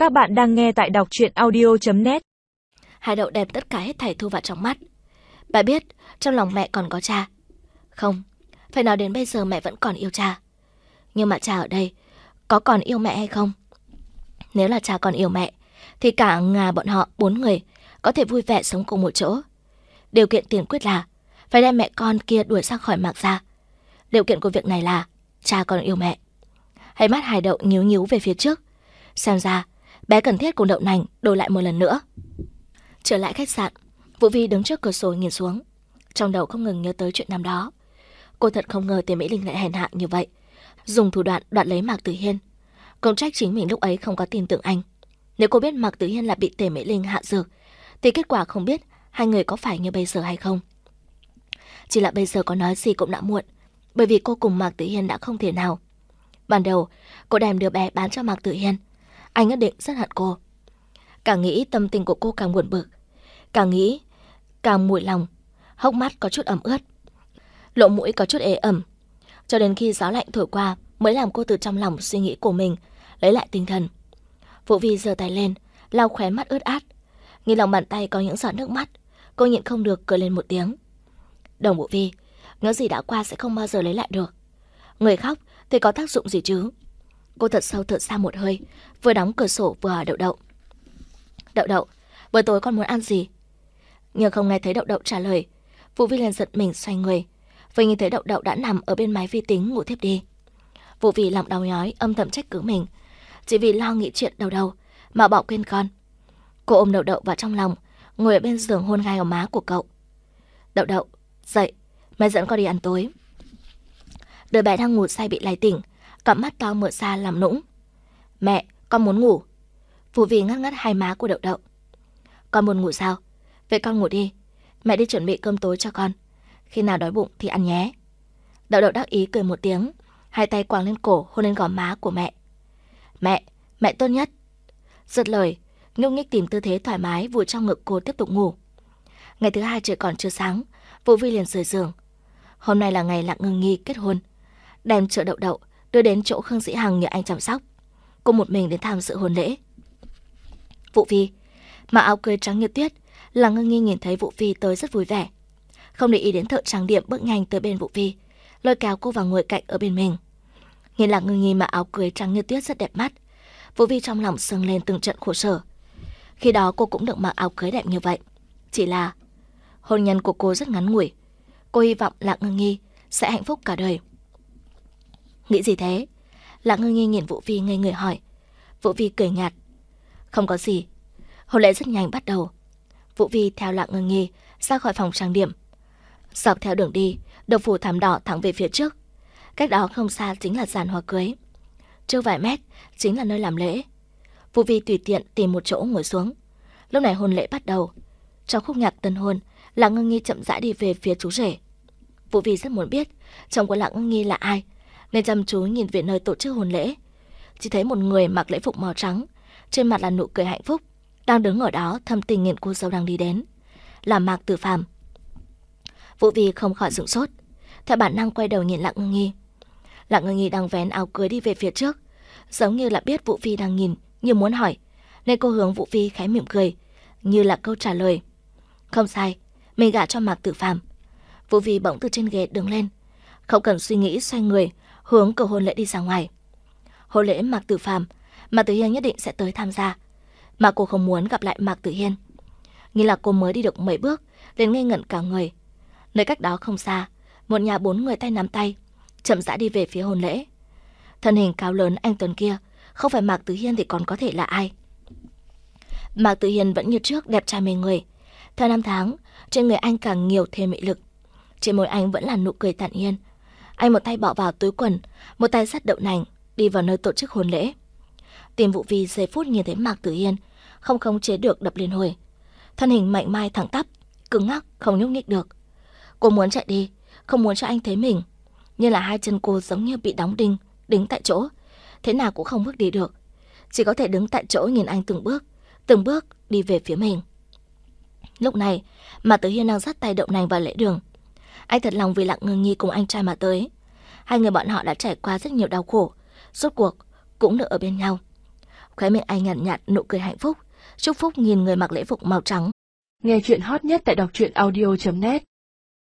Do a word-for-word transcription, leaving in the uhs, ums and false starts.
Các bạn đang nghe tại đọc truyện audio chấm net. Hải Đậu đem tất cả hết thảy thu vào trong mắt. Bà biết trong lòng mẹ còn có cha. Không, phải nói đến bây giờ mẹ vẫn còn yêu cha. Nhưng mà cha ở đây có còn yêu mẹ hay không? Nếu là cha còn yêu mẹ thì cả nhà bọn họ bốn người có thể vui vẻ sống cùng một chỗ. Điều kiện tiên quyết là phải đem mẹ con kia đuổi ra khỏi Mạc gia. Điều kiện của việc này là cha còn yêu mẹ. Hai mắt Hải Đậu nhíu nhíu về phía trước. Xem ra bé cần thiết cùng Đậu Nành đổi lại một lần nữa. Trở lại khách sạn, Vũ Vi đứng trước cửa sổ nhìn xuống, trong đầu không ngừng nhớ tới chuyện năm đó. Cô thật không ngờ Tiền Mỹ Linh lại hèn hạ như vậy, dùng thủ đoạn đoạt lấy Mạc Tử Hiên. Công trách chính mình lúc ấy không có tin tưởng anh. Nếu cô biết Mạc Tử Hiên là bị Tề Mỹ Linh hạ dược, thì kết quả không biết hai người có phải như bây giờ hay không. Chỉ là bây giờ có nói gì cũng đã muộn, bởi vì cô cùng Mạc Tử Hiên đã không thể nào. Ban đầu cô đem đứa bé bán cho Mạc Tử Hiên, anh nhất định rất hận cô. Càng nghĩ tâm tình của cô càng buồn bực, càng nghĩ càng mùi lòng, hốc mắt có chút ẩm ướt, lỗ mũi có chút ế ẩm. Cho đến khi gió lạnh thổi qua mới làm cô từ trong lòng suy nghĩ của mình lấy lại tinh thần. Vũ Vi giơ tay lên lau khóe mắt ướt át, nhìn lòng bàn tay có những giọt nước mắt, cô nhịn không được cười lên một tiếng. Đồng Vũ Vi, những gì đã qua sẽ không bao giờ lấy lại được. Người khóc thì có tác dụng gì chứ? Cô thật sâu thở ra một hơi, vừa đóng cửa sổ vừa hỏi Đậu Đậu. Đậu Đậu, bữa tối con muốn ăn gì? Nhưng không nghe thấy Đậu Đậu trả lời, Vũ Vi liền giật mình xoay người, vừa nhìn thấy Đậu Đậu đã nằm ở bên máy vi tính ngủ thiếp đi. Vũ Vi lòng đau nhói âm thầm trách cứ mình, chỉ vì lo nghĩ chuyện đầu đầu mà bỏ quên con. Cô ôm Đậu Đậu vào trong lòng, ngồi ở bên giường hôn gai vào má của cậu. Đậu Đậu, dậy, mẹ dẫn con đi ăn tối. Đứa bé đang ngủ say bị lay tỉnh, cặp mắt to mở ra làm nũng. Mẹ, con muốn ngủ. Vũ Vi ngắt ngắt hai má của Đậu Đậu. Con muốn ngủ sao? Vậy con ngủ đi, mẹ đi chuẩn bị cơm tối cho con. Khi nào đói bụng thì ăn nhé. Đậu Đậu đắc ý cười một tiếng, hai tay quàng lên cổ hôn lên gò má của mẹ. Mẹ, mẹ tốt nhất. Dứt lời, nhúc nhích tìm tư thế thoải mái vùi trong ngực cô tiếp tục ngủ. Ngày thứ hai trời còn chưa sáng, Vũ Vi liền rời giường. Hôm nay là ngày Lặng Ngưng Nhi kết hôn, đem chợ Đậu Đậu đưa đến chỗ Khương Dĩ Hằng nhờ anh chăm sóc. Cô một mình đến tham dự hôn lễ. Vũ Vi mặc áo cưới trắng như tuyết, Lặng Ngưng Nhi nhìn thấy Vũ Vi tới rất vui vẻ, không để ý đến thợ trang điểm bước nhanh tới bên Vũ Vi, lôi kéo cô vào ngồi cạnh ở bên mình. Nhìn Lặng Ngưng Nhi mặc áo cưới trắng như tuyết rất đẹp mắt, Vũ Vi trong lòng sưng lên từng trận khổ sở. Khi đó cô cũng được mặc áo cưới đẹp như vậy, chỉ là hôn nhân của cô rất ngắn ngủi. Cô hy vọng Lặng Ngưng Nhi sẽ hạnh phúc cả đời. Nghĩ gì thế? Lặng Ngưng Nhi nhìn Vũ Vi ngây người hỏi. Vũ Vi cười nhạt. Không có gì. Hôn lễ rất nhanh bắt đầu. Vũ Vi theo Lặng Ngưng Nhi ra khỏi phòng trang điểm. Dọc theo đường đi được phủ thảm đỏ thẳng về phía trước. Cách đó không xa chính là giàn hoa cưới. Trước vài mét chính là nơi làm lễ. Vũ Vi tùy tiện tìm một chỗ ngồi xuống. Lúc này hôn lễ bắt đầu. Trong khúc nhạc tân hôn, Lặng Ngưng Nhi chậm rãi đi về phía chú rể. Vũ Vi rất muốn biết chồng của Lặng Ngưng Nhi là ai, nên chăm chú nhìn về nơi tổ chức hôn lễ. Chỉ thấy một người mặc lễ phục màu trắng, trên mặt là nụ cười hạnh phúc, đang đứng ở đó thâm tình nhìn cô dâu đang đi đến, là Mạc Tử Phàm. Vũ Vi không khỏi sửng sốt, theo bản năng quay đầu nhìn Lặng Ngưng Nhi. Lặng Ngưng Nhi đang vén áo cưới đi về phía trước, giống như là biết Vũ Vi đang nhìn, như muốn hỏi, nên cô hướng Vũ Vi khẽ mỉm cười, như là câu trả lời. Không sai, mình gả cho Mạc Tử Phàm. Vũ Vi bỗng từ trên ghế đứng lên, không cần suy nghĩ xoay người, hướng cửa hôn lễ đi ra ngoài. Hôn lễ Mạc Tử Phàm, Mạc Tử Hiên nhất định sẽ tới tham gia, mà cô không muốn gặp lại Mạc Tử Hiên. Nghĩ là cô mới đi được mấy bước, liền ngây ngẩn cả người. Nơi cách đó không xa, một nhà bốn người tay nắm tay, chậm rãi đi về phía hôn lễ. Thân hình cao lớn anh tuấn kia, không phải Mạc Tử Hiên thì còn có thể là ai? Mạc Tử Hiên vẫn như trước đẹp trai mê người. Theo năm tháng, trên người anh càng nhiều thêm mị lực. Trên môi anh vẫn là nụ cười thản nhiên. Anh một tay bỏ vào túi quần, một tay dắt Đậu Nành đi vào nơi tổ chức hôn lễ. Tim Vũ Vi giây phút nhìn thấy Mạc Tử Hiên không khống chế được đập liên hồi. Thân hình mạnh mai thẳng tắp, cứng ngắc không nhúc nhích được. Cô muốn chạy đi, không muốn cho anh thấy mình, nhưng là hai chân cô giống như bị đóng đinh, đính tại chỗ, thế nào cũng không bước đi được, chỉ có thể đứng tại chỗ nhìn anh từng bước, từng bước đi về phía mình. Lúc này, Mạc Tử Hiên đang dắt tay Đậu Nành vào lễ đường. Anh thật lòng vì Lặng Ngưng Nhi cùng anh trai mà tới. Hai người bọn họ đã trải qua rất nhiều đau khổ, rốt cuộc cũng được ở bên nhau. Khóe miệng anh nhàn nhạt nụ cười hạnh phúc. Trúc Phúc nhìn người mặc lễ phục màu trắng. Nghe chuyện hot nhất tại đọc truyện audio chấm net.